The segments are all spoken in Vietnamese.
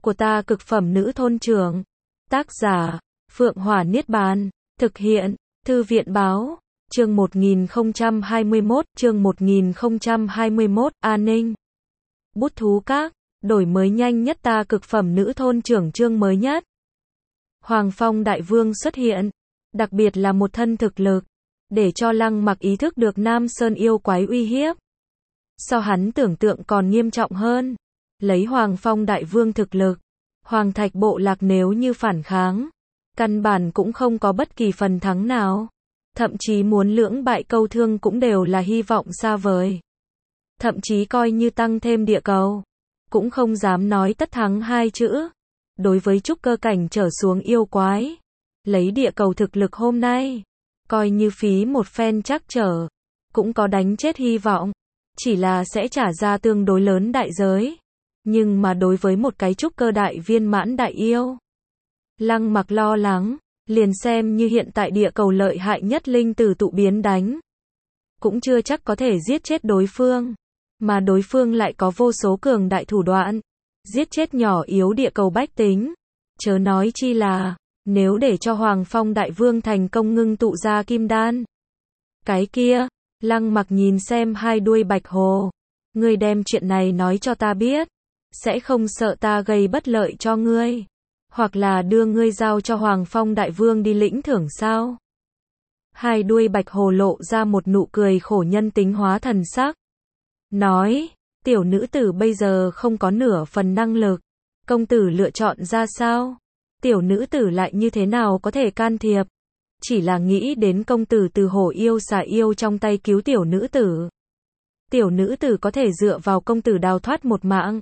của ta cực phẩm nữ thôn trưởng. Tác giả, Phượng Hỏa Niết Bàn. Thực hiện, Thư viện báo. Chương 1021, An ninh. Bút thú các, đổi mới nhanh nhất ta cực phẩm nữ thôn trưởng chương mới nhất. Hoàng Phong Đại Vương xuất hiện, đặc biệt là một thân thực lực, để cho Lăng Mặc ý thức được Nam Sơn yêu quái uy hiếp. So hắn tưởng tượng còn nghiêm trọng hơn. Lấy Hoàng Phong Đại Vương thực lực, Hoàng Thạch bộ lạc nếu như phản kháng, căn bản cũng không có bất kỳ phần thắng nào. Thậm chí muốn lưỡng bại câu thương cũng đều là hy vọng xa vời. Thậm chí coi như tăng thêm địa cầu, cũng không dám nói tất thắng hai chữ. Đối với trúc cơ cảnh trở xuống yêu quái, lấy địa cầu thực lực hôm nay, coi như phí một phen trắc trở, cũng có đánh chết hy vọng. Chỉ là sẽ trả ra tương đối lớn đại giới. Nhưng mà đối với một cái trúc cơ đại viên mãn đại yêu, Lăng Mặc lo lắng, liền xem như hiện tại địa cầu lợi hại nhất linh tử tụ biến đánh, cũng chưa chắc có thể giết chết đối phương. Mà đối phương lại có vô số cường đại thủ đoạn, giết chết nhỏ yếu địa cầu bách tính. Chớ nói chi là, nếu để cho Hoàng Phong Đại Vương thành công ngưng tụ ra kim đan. Cái kia, Lăng Mặc nhìn xem hai đuôi bạch hồ. Ngươi đem chuyện này nói cho ta biết, sẽ không sợ ta gây bất lợi cho ngươi, hoặc là đưa ngươi giao cho Hoàng Phong Đại Vương đi lĩnh thưởng sao? Hai đuôi bạch hồ lộ ra một nụ cười khổ nhân tính hóa thần sắc. Nói, tiểu nữ tử bây giờ không có nửa phần năng lực. Công tử lựa chọn ra sao? Tiểu nữ tử lại như thế nào có thể can thiệp? Chỉ là nghĩ đến công tử từ hổ yêu xà yêu trong tay cứu tiểu nữ tử. Tiểu nữ tử có thể dựa vào công tử đào thoát một mạng.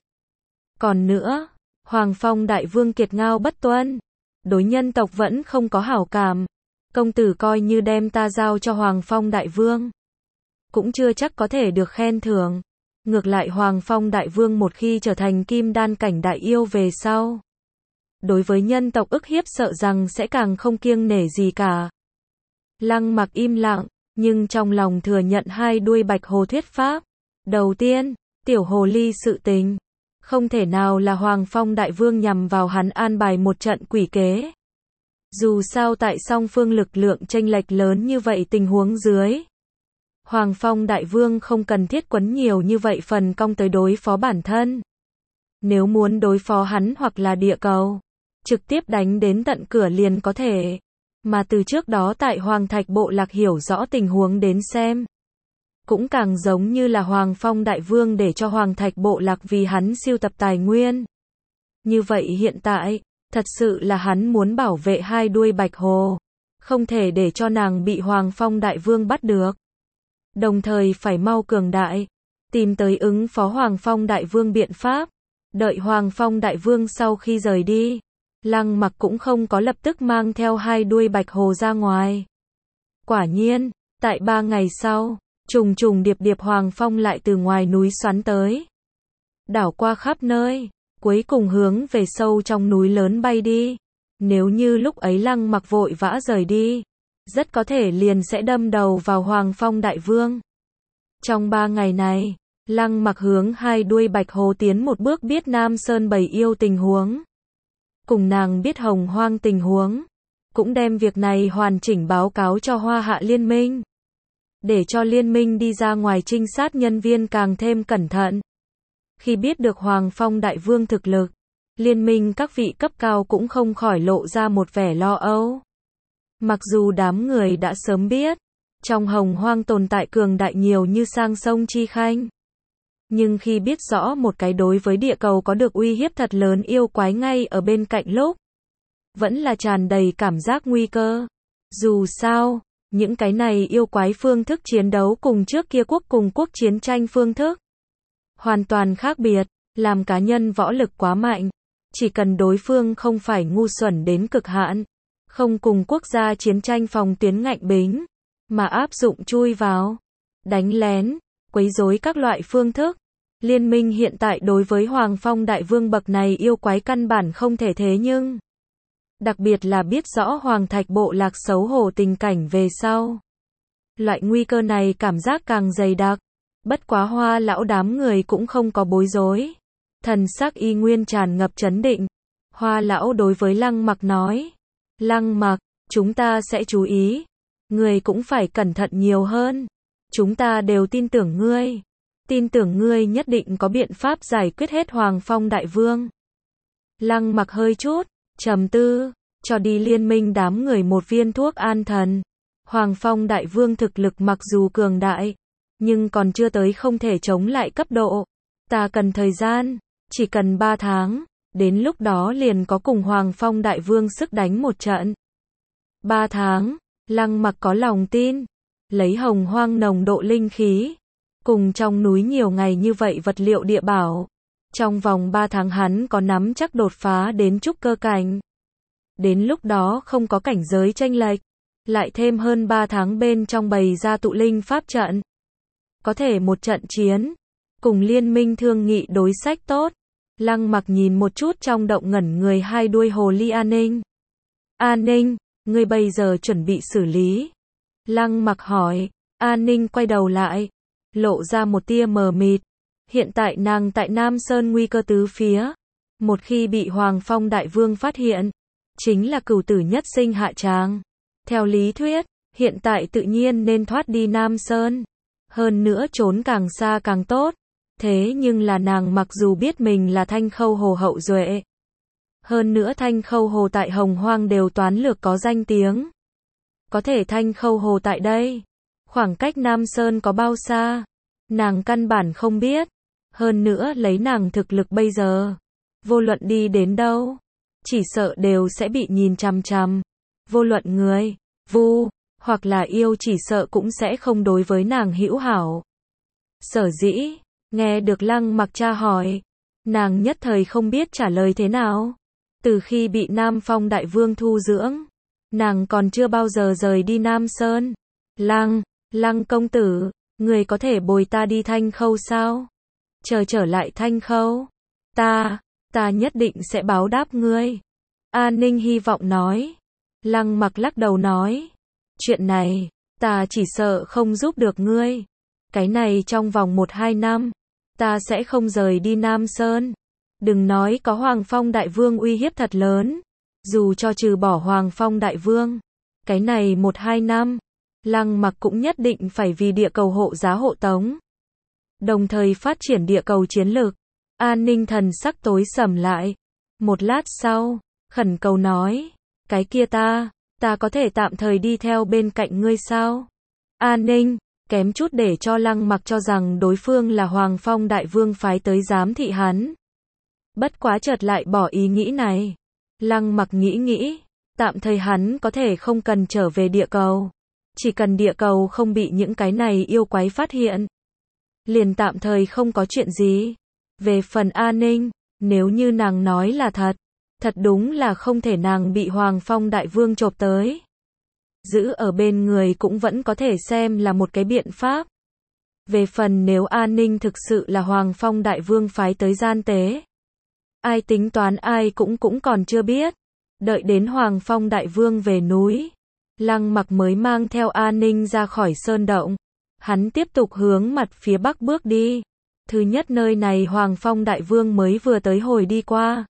Còn nữa, Hoàng Phong Đại Vương kiệt ngao bất tuân, đối nhân tộc vẫn không có hảo cảm. Công tử coi như đem ta giao cho Hoàng Phong Đại Vương, cũng chưa chắc có thể được khen thưởng. Ngược lại Hoàng Phong Đại Vương một khi trở thành kim đan cảnh đại yêu về sau, đối với nhân tộc ức hiếp sợ rằng sẽ càng không kiêng nể gì cả. Lăng Mặc im lặng, nhưng trong lòng thừa nhận hai đuôi bạch hồ thuyết pháp. Đầu tiên, tiểu hồ ly sự tình, không thể nào là Hoàng Phong Đại Vương nhằm vào hắn an bài một trận quỷ kế. Dù sao tại song phương lực lượng chênh lệch lớn như vậy tình huống dưới, Hoàng Phong Đại Vương không cần thiết quấn nhiều như vậy phần công tới đối phó bản thân. Nếu muốn đối phó hắn hoặc là địa cầu, trực tiếp đánh đến tận cửa liền có thể. Mà từ trước đó tại Hoàng Thạch bộ lạc hiểu rõ tình huống đến xem, cũng càng giống như là Hoàng Phong Đại Vương để cho Hoàng Thạch bộ lạc vì hắn siêu tập tài nguyên. Như vậy hiện tại, thật sự là hắn muốn bảo vệ hai đuôi bạch hồ, không thể để cho nàng bị Hoàng Phong Đại Vương bắt được. Đồng thời phải mau cường đại, tìm tới ứng phó Hoàng Phong Đại Vương biện pháp. Đợi Hoàng Phong Đại Vương sau khi rời đi, Lăng Mặc cũng không có lập tức mang theo hai đuôi bạch hồ ra ngoài. Quả nhiên, tại 3 ngày sau, trùng trùng điệp điệp Hoàng Phong lại từ ngoài núi xoắn tới, đảo qua khắp nơi, cuối cùng hướng về sâu trong núi lớn bay đi. Nếu như lúc ấy Lăng Mặc vội vã rời đi, rất có thể liền sẽ đâm đầu vào Hoàng Phong Đại Vương. Trong 3 ngày này, Lăng Mặc hướng hai đuôi bạch hồ tiến một bước biết Nam Sơn bầy yêu tình huống, cùng nàng biết Hồng Hoang tình huống, cũng đem việc này hoàn chỉnh báo cáo cho Hoa Hạ Liên minh, để cho liên minh đi ra ngoài trinh sát nhân viên càng thêm cẩn thận. Khi biết được Hoàng Phong Đại Vương thực lực, liên minh các vị cấp cao cũng không khỏi lộ ra một vẻ lo âu. Mặc dù đám người đã sớm biết, trong Hồng Hoang tồn tại cường đại nhiều như sang sông Chi Khanh, nhưng khi biết rõ một cái đối với địa cầu có được uy hiếp thật lớn yêu quái ngay ở bên cạnh lúc, vẫn là tràn đầy cảm giác nguy cơ. Dù sao, những cái này yêu quái phương thức chiến đấu cùng trước kia quốc cùng quốc chiến tranh phương thức hoàn toàn khác biệt. Làm cá nhân võ lực quá mạnh, chỉ cần đối phương không phải ngu xuẩn đến cực hạn, không cùng quốc gia chiến tranh phòng tuyến ngạnh bính, mà áp dụng chui vào, đánh lén, quấy rối các loại phương thức. Liên minh hiện tại đối với Hoàng Phong Đại Vương bậc này yêu quái căn bản không thể thế nhưng. Đặc biệt là biết rõ Hoàng Thạch bộ lạc xấu hổ tình cảnh về sau. Loại nguy cơ này cảm giác càng dày đặc. Bất quá Hoa lão đám người cũng không có bối rối. Thần sắc y nguyên tràn ngập chấn định. Hoa lão đối với Lăng Mặc nói. Lăng Mặc, chúng ta sẽ chú ý. Ngươi cũng phải cẩn thận nhiều hơn. Chúng ta đều tin tưởng ngươi. Tin tưởng ngươi nhất định có biện pháp giải quyết hết Hoàng Phong Đại Vương. Lăng Mặc hơi chút trầm tư, cho đi liên minh đám người một viên thuốc an thần. Hoàng Phong Đại Vương thực lực mặc dù cường đại, nhưng còn chưa tới không thể chống lại cấp độ. Ta cần thời gian, chỉ cần 3 tháng, đến lúc đó liền có cùng Hoàng Phong Đại Vương sức đánh một trận. 3 tháng, Lăng Mặc có lòng tin, lấy hồng hoang nồng độ linh khí, cùng trong núi nhiều ngày như vậy vật liệu địa bảo. Trong vòng 3 tháng hắn có nắm chắc đột phá đến trúc cơ cảnh. Đến lúc đó không có cảnh giới chênh lệch, lại thêm hơn 3 tháng bên trong bày ra tụ linh pháp trận. Có thể một trận chiến, cùng liên minh thương nghị đối sách tốt. Lăng Mặc nhìn một chút trong động ngẩn người hai đuôi hồ ly An Ninh. An Ninh, ngươi bây giờ chuẩn bị xử lý. Lăng Mặc hỏi. An Ninh quay đầu lại, lộ ra một tia mờ mịt. Hiện tại nàng tại Nam Sơn nguy cơ tứ phía. Một khi bị Hoàng Phong Đại Vương phát hiện, chính là cửu tử nhất sinh hạ tràng. Theo lý thuyết, hiện tại tự nhiên nên thoát đi Nam Sơn. Hơn nữa trốn càng xa càng tốt. Thế nhưng là nàng mặc dù biết mình là Thanh Khâu Hồ hậu duệ. Hơn nữa Thanh Khâu Hồ tại Hồng Hoang đều toán lược có danh tiếng. Có thể Thanh Khâu Hồ tại đây, khoảng cách Nam Sơn có bao xa, nàng căn bản không biết. Hơn nữa lấy nàng thực lực bây giờ, vô luận đi đến đâu, chỉ sợ đều sẽ bị nhìn chằm chằm. Vô luận người, vu, hoặc là yêu chỉ sợ cũng sẽ không đối với nàng hữu hảo. Sở dĩ, nghe được Lăng Mặc tra hỏi, nàng nhất thời không biết trả lời thế nào. Từ khi bị Nam Phong Đại Vương thu dưỡng, nàng còn chưa bao giờ rời đi Nam Sơn. Lăng công tử, người có thể bồi ta đi Thanh Khâu sao? Chờ trở lại Thanh Khâu, ta nhất định sẽ báo đáp ngươi. An Ninh hy vọng nói. Lăng Mặc lắc đầu nói, chuyện này, ta chỉ sợ không giúp được ngươi. Cái này trong vòng 1-2 năm, ta sẽ không rời đi Nam Sơn. Đừng nói có Hoàng Phong Đại Vương uy hiếp thật lớn, dù cho trừ bỏ Hoàng Phong Đại Vương, cái này 1-2 năm, Lăng Mặc cũng nhất định phải vì địa cầu hộ giá hộ tống, đồng thời phát triển địa cầu chiến lược. An Ninh thần sắc tối sầm lại. Một lát sau, khẩn cầu nói, cái kia ta có thể tạm thời đi theo bên cạnh ngươi sao? An Ninh, kém chút để cho Lăng Mặc cho rằng đối phương là Hoàng Phong Đại Vương phái tới giám thị hắn. Bất quá chợt lại bỏ ý nghĩ này. Lăng Mặc nghĩ, tạm thời hắn có thể không cần trở về địa cầu. Chỉ cần địa cầu không bị những cái này yêu quái phát hiện, liền tạm thời không có chuyện gì. Về phần An Ninh, nếu như nàng nói là thật đúng là không thể nàng bị Hoàng Phong Đại Vương chộp tới. Giữ ở bên người cũng vẫn có thể xem là một cái biện pháp. Về phần nếu An Ninh thực sự là Hoàng Phong Đại Vương phái tới gian tế, ai tính toán ai cũng còn chưa biết. Đợi đến Hoàng Phong Đại Vương về núi, Lăng Mặc mới mang theo An Ninh ra khỏi sơn động. Hắn tiếp tục hướng mặt phía bắc bước đi. Thứ nhất nơi này Hoàng Phong Đại Vương mới vừa tới hồi đi qua,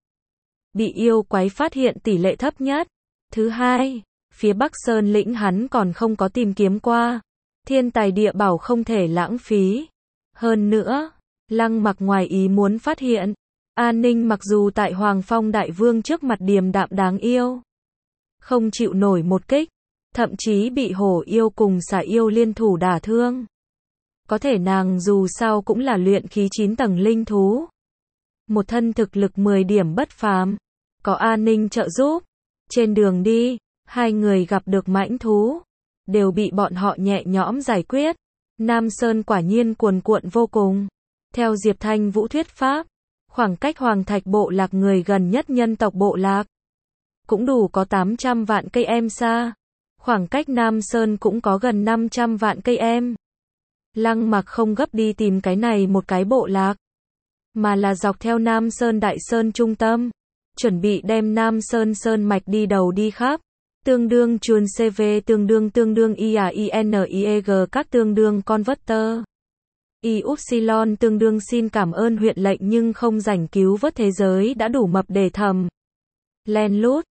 bị yêu quái phát hiện tỷ lệ thấp nhất. Thứ hai, phía Bắc Sơn lĩnh hắn còn không có tìm kiếm qua. Thiên tài địa bảo không thể lãng phí. Hơn nữa, Lăng Mặc ngoài ý muốn phát hiện, An Ninh mặc dù tại Hoàng Phong Đại Vương trước mặt điềm đạm đáng yêu, không chịu nổi một kích, thậm chí bị hổ yêu cùng xà yêu liên thủ đả thương. Có thể nàng dù sao cũng là luyện khí 9 tầng linh thú, một thân thực lực 10 điểm bất phàm, có An Ninh trợ giúp. Trên đường đi, hai người gặp được mãnh thú, đều bị bọn họ nhẹ nhõm giải quyết. Nam Sơn quả nhiên cuồn cuộn vô cùng. Theo Diệp Thanh Vũ thuyết pháp, khoảng cách Hoàng Thạch bộ lạc người gần nhất nhân tộc bộ lạc cũng đủ có 800 vạn cây em xa. Khoảng cách Nam Sơn cũng có gần 500 vạn cây em. Lăng Mặc không gấp đi tìm cái này một cái bộ lạc, mà là dọc theo Nam Sơn Đại Sơn trung tâm, chuẩn bị đem Nam Sơn Sơn mạch đi đầu đi khắp. Tương đương chuồn CV tương đương IAINIEG các tương đương converter. Y-upsilon tương đương xin cảm ơn huyện lệnh nhưng không rảnh cứu vớt thế giới đã đủ mập để thầm. Len lút.